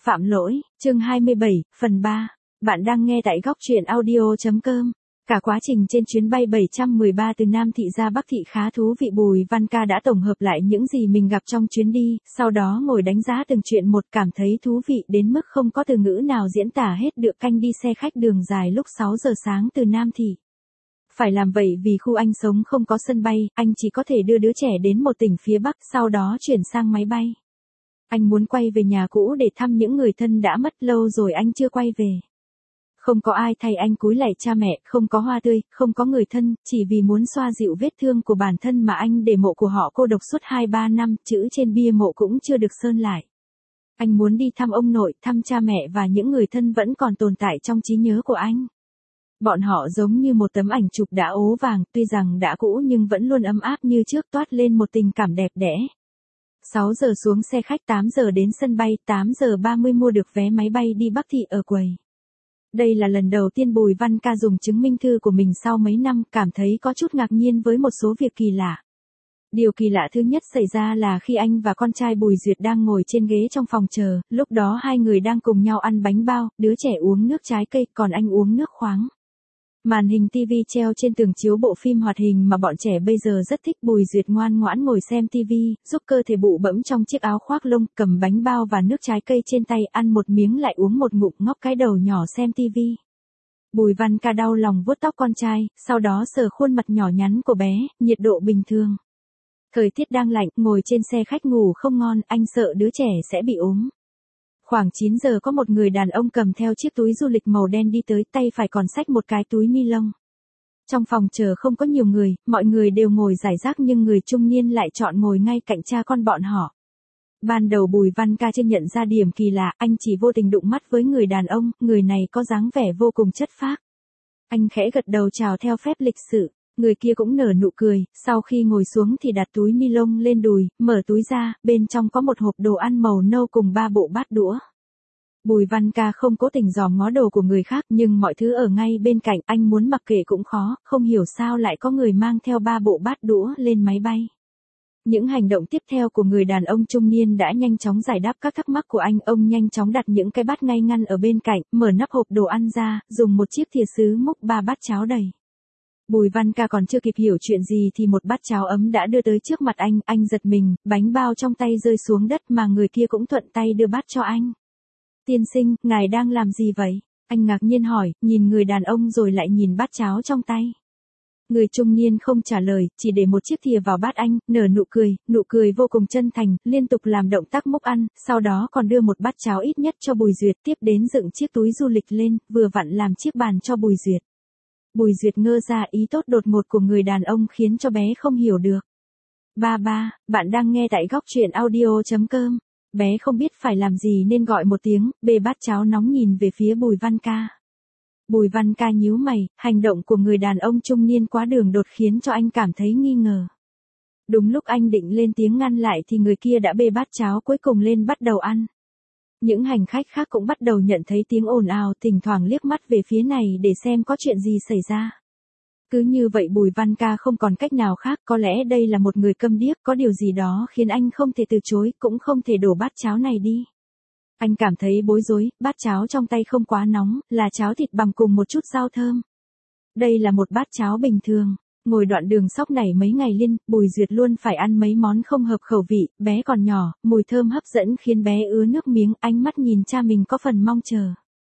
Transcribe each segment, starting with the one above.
Phạm lỗi, chương 27, phần 3. Bạn đang nghe tại góc truyện audio.com. Cả quá trình trên chuyến bay 713 từ Nam Thị ra Bắc Thị khá thú vị. Bùi Văn Ca đã tổng hợp lại những gì mình gặp trong chuyến đi, sau đó ngồi đánh giá từng chuyện một, cảm thấy thú vị đến mức không có từ ngữ nào diễn tả hết được. Canh đi xe khách đường dài lúc 6 giờ sáng từ Nam Thị. Phải làm vậy vì khu anh sống không có sân bay, anh chỉ có thể đưa đứa trẻ đến một tỉnh phía Bắc, sau đó chuyển sang máy bay. Anh muốn quay về nhà cũ để thăm những người thân đã mất lâu rồi anh chưa quay về. Không có ai thay anh cúi lạy cha mẹ, không có hoa tươi, không có người thân, chỉ vì muốn xoa dịu vết thương của bản thân mà anh để mộ của họ cô độc suốt 2-3 năm, chữ trên bia mộ cũng chưa được sơn lại. Anh muốn đi thăm ông nội, thăm cha mẹ và những người thân vẫn còn tồn tại trong trí nhớ của anh. Bọn họ giống như một tấm ảnh chụp đã ố vàng, tuy rằng đã cũ nhưng vẫn luôn ấm áp như trước, toát lên một tình cảm đẹp đẽ. 6 giờ xuống xe khách, 8 giờ đến sân bay, 8 giờ 30 mua được vé máy bay đi Bắc Thị ở quầy. Đây là lần đầu tiên Bùi Văn Ca dùng chứng minh thư của mình sau mấy năm, cảm thấy có chút ngạc nhiên với một số việc kỳ lạ. Điều kỳ lạ thứ nhất xảy ra là khi anh và con trai Bùi Duyệt đang ngồi trên ghế trong phòng chờ, lúc đó hai người đang cùng nhau ăn bánh bao, đứa trẻ uống nước trái cây, còn anh uống nước khoáng. Màn hình TV treo trên tường chiếu bộ phim hoạt hình mà bọn trẻ bây giờ rất thích. Bùi Duyệt ngoan ngoãn ngồi xem TV, giúp cơ thể bụ bẫm trong chiếc áo khoác lông, cầm bánh bao và nước trái cây trên tay, ăn một miếng lại uống một ngụm, ngóc cái đầu nhỏ xem TV. Bùi Văn Ca đau lòng vuốt tóc con trai, sau đó sờ khuôn mặt nhỏ nhắn của bé, nhiệt độ bình thường. Thời tiết đang lạnh, ngồi trên xe khách ngủ không ngon, anh sợ đứa trẻ sẽ bị ốm. Khoảng 9 giờ có một người đàn ông cầm theo chiếc túi du lịch màu đen đi tới, tay phải còn xách một cái túi ni lông. Trong phòng chờ không có nhiều người, mọi người đều ngồi rải rác nhưng người trung niên lại chọn ngồi ngay cạnh cha con bọn họ. Ban đầu Bùi Văn Ca chưa nhận ra điểm kỳ lạ, anh chỉ vô tình đụng mắt với người đàn ông, người này có dáng vẻ vô cùng chất phác. Anh khẽ gật đầu chào theo phép lịch sự. Người kia cũng nở nụ cười, sau khi ngồi xuống thì đặt túi ni lông lên đùi, mở túi ra, bên trong có một hộp đồ ăn màu nâu cùng 3 bộ bát đũa. Bùi Văn Ca không cố tình dòm ngó đồ của người khác, nhưng mọi thứ ở ngay bên cạnh, anh muốn mặc kệ cũng khó, không hiểu sao lại có người mang theo 3 bộ bát đũa lên máy bay. Những hành động tiếp theo của người đàn ông trung niên đã nhanh chóng giải đáp các thắc mắc của anh. Ông nhanh chóng đặt những cái bát ngay ngăn ở bên cạnh, mở nắp hộp đồ ăn ra, dùng một chiếc thìa sứ múc 3 bát cháo đầy. Bùi Văn Ca còn chưa kịp hiểu chuyện gì thì một bát cháo ấm đã đưa tới trước mặt anh giật mình, bánh bao trong tay rơi xuống đất mà người kia cũng thuận tay đưa bát cho anh. Tiên sinh, ngài đang làm gì vậy? Anh ngạc nhiên hỏi, nhìn người đàn ông rồi lại nhìn bát cháo trong tay. Người trung niên không trả lời, chỉ để một chiếc thìa vào bát anh, nở nụ cười vô cùng chân thành, liên tục làm động tác múc ăn, sau đó còn đưa một bát cháo ít nhất cho Bùi Duyệt, tiếp đến dựng chiếc túi du lịch lên, vừa vặn làm chiếc bàn cho Bùi Duyệt. Bùi Duyệt ngơ ra, ý tốt đột ngột của người đàn ông khiến cho bé không hiểu được. Ba, bạn đang nghe tại góc truyện audio.com. Bé không biết phải làm gì nên gọi một tiếng, bê bát cháo nóng nhìn về phía Bùi Văn Ca. Bùi Văn Ca nhíu mày, hành động của người đàn ông trung niên quá đường đột khiến cho anh cảm thấy nghi ngờ. Đúng lúc anh định lên tiếng ngăn lại thì người kia đã bê bát cháo cuối cùng lên bắt đầu ăn. Những hành khách khác cũng bắt đầu nhận thấy tiếng ồn ào, thỉnh thoảng liếc mắt về phía này để xem có chuyện gì xảy ra. Cứ như vậy Bùi Văn Ca không còn cách nào khác, có lẽ đây là một người câm điếc, có điều gì đó khiến anh không thể từ chối, cũng không thể đổ bát cháo này đi. Anh cảm thấy bối rối, bát cháo trong tay không quá nóng, là cháo thịt bằm cùng một chút rau thơm. Đây là một bát cháo bình thường. Ngồi đoạn đường sóc này mấy ngày liên, Bùi Duyệt luôn phải ăn mấy món không hợp khẩu vị, bé còn nhỏ, mùi thơm hấp dẫn khiến bé ứa nước miếng, ánh mắt nhìn cha mình có phần mong chờ.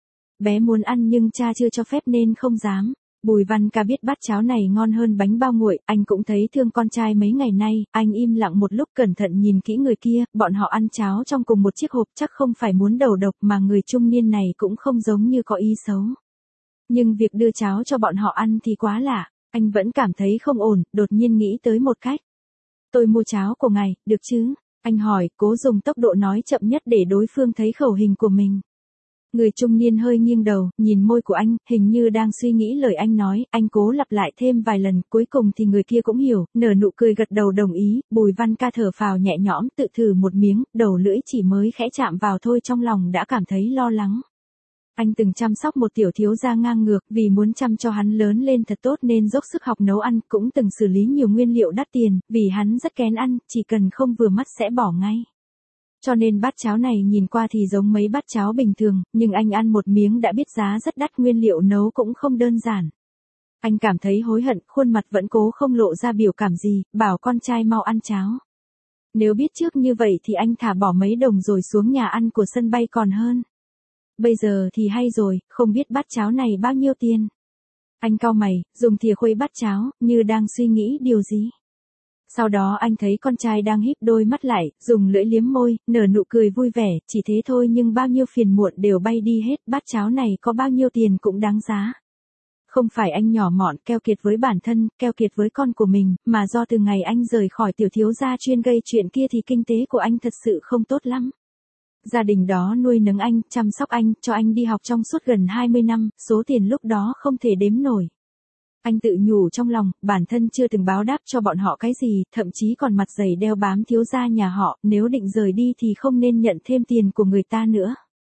Bé muốn ăn nhưng cha chưa cho phép nên không dám. Bùi Văn Ca biết bát cháo này ngon hơn bánh bao nguội, anh cũng thấy thương con trai mấy ngày nay, anh im lặng một lúc cẩn thận nhìn kỹ người kia, bọn họ ăn cháo trong cùng một chiếc hộp, chắc không phải muốn đầu độc mà người trung niên này cũng không giống như có ý xấu. Nhưng việc đưa cháo cho bọn họ ăn thì quá lạ, anh vẫn cảm thấy không ổn, đột nhiên nghĩ tới một cách. Tôi mua cháo của ngài, được chứ? Anh hỏi, cố dùng tốc độ nói chậm nhất để đối phương thấy khẩu hình của mình. Người trung niên hơi nghiêng đầu, nhìn môi của anh, hình như đang suy nghĩ lời anh nói, anh cố lặp lại thêm vài lần, cuối cùng thì người kia cũng hiểu, nở nụ cười gật đầu đồng ý. Bùi Văn Ca thở phào nhẹ nhõm, tự thử một miếng, đầu lưỡi chỉ mới khẽ chạm vào thôi trong lòng đã cảm thấy lo lắng. Anh từng chăm sóc một tiểu thiếu gia ngang ngược, vì muốn chăm cho hắn lớn lên thật tốt nên dốc sức học nấu ăn, cũng từng xử lý nhiều nguyên liệu đắt tiền, vì hắn rất kén ăn, chỉ cần không vừa mắt sẽ bỏ ngay. Cho nên bát cháo này nhìn qua thì giống mấy bát cháo bình thường, nhưng anh ăn một miếng đã biết giá rất đắt, nguyên liệu nấu cũng không đơn giản. Anh cảm thấy hối hận, khuôn mặt vẫn cố không lộ ra biểu cảm gì, bảo con trai mau ăn cháo. Nếu biết trước như vậy thì anh thả bỏ mấy đồng rồi xuống nhà ăn của sân bay còn hơn. Bây giờ thì hay rồi, không biết bát cháo này bao nhiêu tiền. Anh cau mày, dùng thìa khuấy bát cháo, như đang suy nghĩ điều gì. Sau đó anh thấy con trai đang híp đôi mắt lại, dùng lưỡi liếm môi, nở nụ cười vui vẻ, chỉ thế thôi nhưng bao nhiêu phiền muộn đều bay đi hết, bát cháo này có bao nhiêu tiền cũng đáng giá. Không phải anh nhỏ mọn, keo kiệt với bản thân, keo kiệt với con của mình, mà do từ ngày anh rời khỏi tiểu thiếu gia chuyên gây chuyện kia thì kinh tế của anh thật sự không tốt lắm. Gia đình đó nuôi nấng anh, chăm sóc anh, cho anh đi học trong suốt gần 20 năm, số tiền lúc đó không thể đếm nổi. Anh tự nhủ trong lòng, bản thân chưa từng báo đáp cho bọn họ cái gì, thậm chí còn mặt dày đeo bám thiếu gia nhà họ, nếu định rời đi thì không nên nhận thêm tiền của người ta nữa.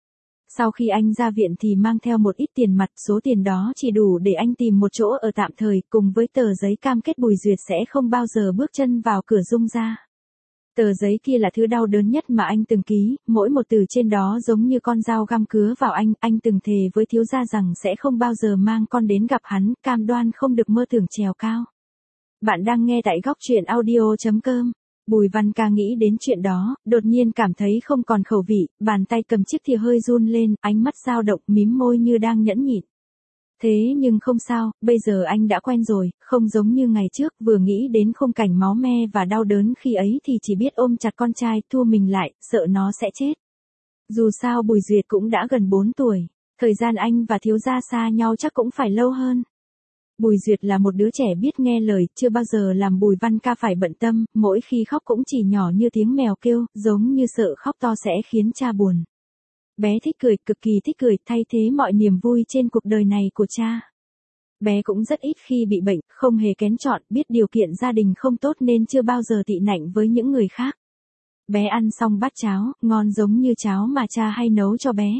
Sau khi anh ra viện thì mang theo một ít tiền mặt, số tiền đó chỉ đủ để anh tìm một chỗ ở tạm thời, cùng với tờ giấy cam kết Bùi Duyệt sẽ không bao giờ bước chân vào cửa Dung gia. Tờ giấy kia là thứ đau đớn nhất mà anh từng ký, mỗi một từ trên đó giống như con dao găm cứa vào anh từng thề với thiếu gia rằng sẽ không bao giờ mang con đến gặp hắn, cam đoan không được mơ tưởng trèo cao. Bạn đang nghe tại góc truyện audio.com. Bùi Văn Ca nghĩ đến chuyện đó, đột nhiên cảm thấy không còn khẩu vị, bàn tay cầm chiếc thìa hơi run lên, ánh mắt dao động, mím môi như đang nhẫn nhịn. Thế nhưng không sao, bây giờ anh đã quen rồi, không giống như ngày trước, vừa nghĩ đến khung cảnh máu me và đau đớn khi ấy thì chỉ biết ôm chặt con trai, thua mình lại, sợ nó sẽ chết. Dù sao Bùi Duyệt cũng đã gần 4 tuổi, thời gian anh và thiếu gia xa nhau chắc cũng phải lâu hơn. Bùi Duyệt là một đứa trẻ biết nghe lời, chưa bao giờ làm Bùi Văn Ca phải bận tâm, mỗi khi khóc cũng chỉ nhỏ như tiếng mèo kêu, giống như sợ khóc to sẽ khiến cha buồn. Bé thích cười, cực kỳ thích cười, thay thế mọi niềm vui trên cuộc đời này của cha. Bé cũng rất ít khi bị bệnh, không hề kén chọn, biết điều kiện gia đình không tốt nên chưa bao giờ tị nạnh với những người khác. Bé ăn xong bát cháo, ngon giống như cháo mà cha hay nấu cho bé.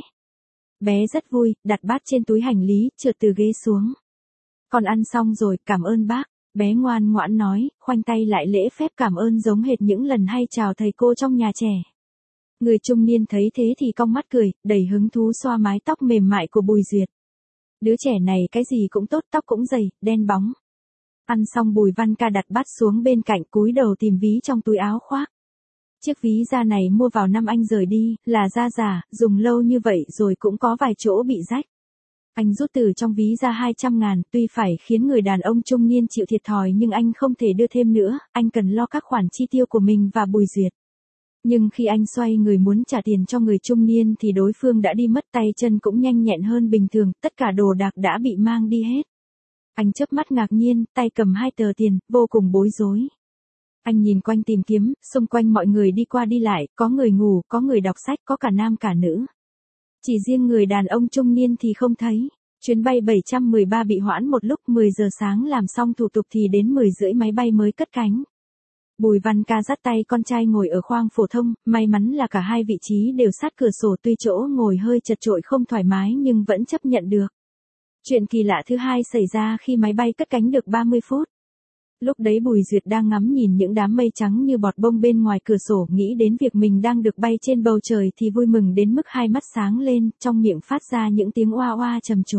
Bé rất vui, đặt bát trên túi hành lý, trượt từ ghế xuống. Con ăn xong rồi, cảm ơn bác. Bé ngoan ngoãn nói, khoanh tay lại lễ phép cảm ơn giống hệt những lần hay chào thầy cô trong nhà trẻ. Người trung niên thấy thế thì cong mắt cười, đầy hứng thú xoa mái tóc mềm mại của Bùi Duyệt. Đứa trẻ này cái gì cũng tốt, tóc cũng dày, đen bóng. Ăn xong Bùi Văn Ca đặt bát xuống bên cạnh, cúi đầu tìm ví trong túi áo khoác. Chiếc ví da này mua vào năm anh rời đi, là da giả, dùng lâu như vậy rồi cũng có vài chỗ bị rách. Anh rút từ trong ví ra 200.000, tuy phải khiến người đàn ông trung niên chịu thiệt thòi nhưng anh không thể đưa thêm nữa, anh cần lo các khoản chi tiêu của mình và Bùi Duyệt. Nhưng khi anh xoay người muốn trả tiền cho người trung niên thì đối phương đã đi mất, tay chân cũng nhanh nhẹn hơn bình thường, tất cả đồ đạc đã bị mang đi hết. Anh chớp mắt ngạc nhiên, tay cầm 2 tờ tiền, vô cùng bối rối. Anh nhìn quanh tìm kiếm, xung quanh mọi người đi qua đi lại, có người ngủ, có người đọc sách, có cả nam cả nữ. Chỉ riêng người đàn ông trung niên thì không thấy. Chuyến bay 713 bị hoãn một lúc, 10 giờ sáng làm xong thủ tục thì đến 10 rưỡi máy bay mới cất cánh. Bùi Văn Ca dắt tay con trai ngồi ở khoang phổ thông, may mắn là cả hai vị trí đều sát cửa sổ, tuy chỗ ngồi hơi chật chội không thoải mái nhưng vẫn chấp nhận được. Chuyện kỳ lạ thứ hai xảy ra khi máy bay cất cánh được 30 phút. Lúc đấy Bùi Duyệt đang ngắm nhìn những đám mây trắng như bọt bông bên ngoài cửa sổ, nghĩ đến việc mình đang được bay trên bầu trời thì vui mừng đến mức hai mắt sáng lên, trong miệng phát ra những tiếng oa oa trầm trồ.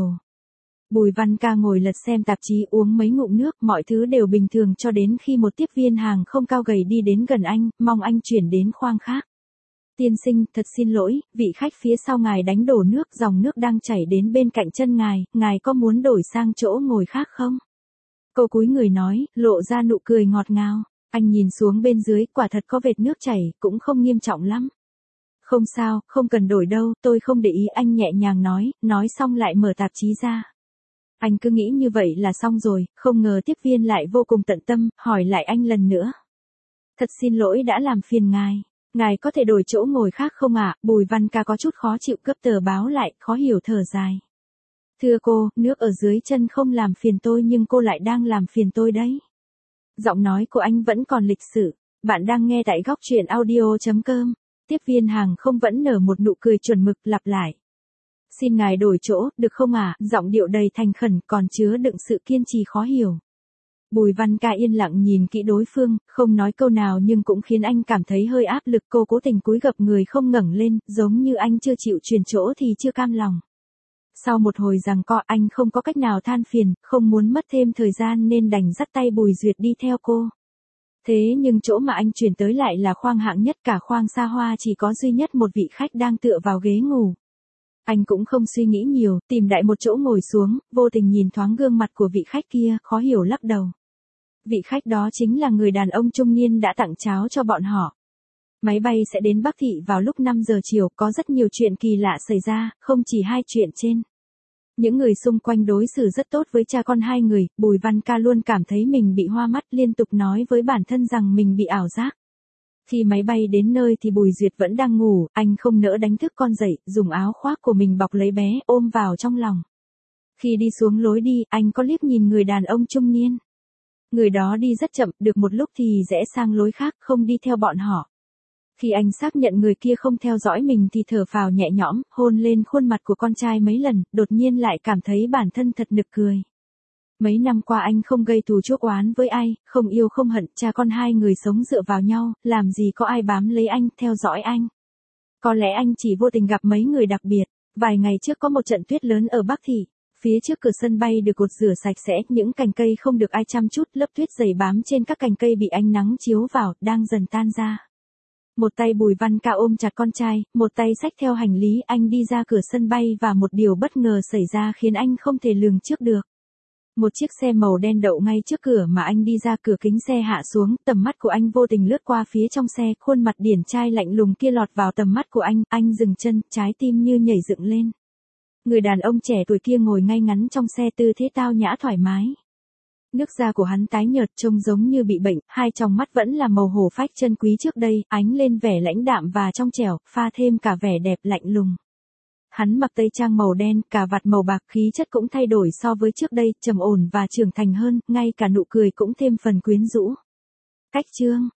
Bùi Văn Ca ngồi lật xem tạp chí, uống mấy ngụm nước, mọi thứ đều bình thường cho đến khi một tiếp viên hàng không cao gầy đi đến gần anh, mong anh chuyển đến khoang khác. Tiên sinh, thật xin lỗi, vị khách phía sau ngài đánh đổ nước, dòng nước đang chảy đến bên cạnh chân ngài có muốn đổi sang chỗ ngồi khác không? Cô cúi người nói, lộ ra nụ cười ngọt ngào. Anh nhìn xuống bên dưới, quả thật có vệt nước chảy, cũng không nghiêm trọng lắm. Không sao, không cần đổi đâu, tôi không để ý, anh nhẹ nhàng nói xong lại mở tạp chí ra. Anh cứ nghĩ như vậy là xong rồi, không ngờ tiếp viên lại vô cùng tận tâm, hỏi lại anh lần nữa. Thật xin lỗi đã làm phiền ngài có thể đổi chỗ ngồi khác không ạ? Bùi Văn Ca có chút khó chịu, gấp tờ báo lại, khó hiểu thở dài. Thưa cô, nước ở dưới chân không làm phiền tôi nhưng cô lại đang làm phiền tôi đấy. Giọng nói của anh vẫn còn lịch sự. Bạn đang nghe tại góc truyện audio.com. Tiếp viên hàng không vẫn nở một nụ cười chuẩn mực, lặp lại. Xin ngài đổi chỗ, được không ạ? Giọng điệu đầy thành khẩn còn chứa đựng sự kiên trì khó hiểu. Bùi Văn Ca yên lặng nhìn kỹ đối phương, không nói câu nào nhưng cũng khiến anh cảm thấy hơi áp lực. Cô cố tình cúi gập người không ngẩng lên, giống như anh chưa chịu chuyển chỗ thì chưa cam lòng. Sau một hồi giằng co, anh không có cách nào than phiền, không muốn mất thêm thời gian nên đành dắt tay Bùi Duyệt đi theo cô. Thế nhưng chỗ mà anh chuyển tới lại là khoang hạng nhất, cả khoang xa hoa chỉ có duy nhất một vị khách đang tựa vào ghế ngủ. Anh cũng không suy nghĩ nhiều, tìm đại một chỗ ngồi xuống, vô tình nhìn thoáng gương mặt của vị khách kia, khó hiểu lắc đầu. Vị khách đó chính là người đàn ông trung niên đã tặng cháo cho bọn họ. Máy bay sẽ đến Bắc Thị vào lúc 5 giờ chiều, có rất nhiều chuyện kỳ lạ xảy ra, không chỉ hai chuyện trên. Những người xung quanh đối xử rất tốt với cha con hai người, Bùi Văn Ca luôn cảm thấy mình bị hoa mắt, liên tục nói với bản thân rằng mình bị ảo giác. Khi máy bay đến nơi thì Bùi Duyệt vẫn đang ngủ, anh không nỡ đánh thức con dậy, dùng áo khoác của mình bọc lấy bé, ôm vào trong lòng. Khi đi xuống lối đi, anh có liếc nhìn người đàn ông trung niên. Người đó đi rất chậm, được một lúc thì rẽ sang lối khác, không đi theo bọn họ. Khi anh xác nhận người kia không theo dõi mình thì thở phào nhẹ nhõm, hôn lên khuôn mặt của con trai mấy lần, đột nhiên lại cảm thấy bản thân thật nực cười. Mấy năm qua anh không gây thù chuốc oán với ai, không yêu không hận, cha con hai người sống dựa vào nhau, làm gì có ai bám lấy anh, theo dõi anh. Có lẽ anh chỉ vô tình gặp mấy người đặc biệt. Vài ngày trước có một trận tuyết lớn ở Bắc Thị. Phía trước cửa sân bay được gột rửa sạch sẽ, những cành cây không được ai chăm chút, lớp tuyết dày bám trên các cành cây bị ánh nắng chiếu vào, đang dần tan ra. Một tay Bùi Văn Ca ôm chặt con trai, một tay xách theo hành lý, anh đi ra cửa sân bay và một điều bất ngờ xảy ra khiến anh không thể lường trước được. Một chiếc xe màu đen đậu ngay trước cửa mà anh đi ra, cửa kính xe hạ xuống, tầm mắt của anh vô tình lướt qua phía trong xe, khuôn mặt điển trai lạnh lùng kia lọt vào tầm mắt của anh dừng chân, trái tim như nhảy dựng lên. Người đàn ông trẻ tuổi kia ngồi ngay ngắn trong xe, tư thế tao nhã thoải mái. Nước da của hắn tái nhợt, trông giống như bị bệnh, hai tròng mắt vẫn là màu hổ phách chân quý trước đây, ánh lên vẻ lãnh đạm và trong trẻo, pha thêm cả vẻ đẹp lạnh lùng. Hắn mặc tây trang màu đen, cà vạt màu bạc, khí chất cũng thay đổi so với trước đây, trầm ổn và trưởng thành hơn, ngay cả nụ cười cũng thêm phần quyến rũ. Cách chương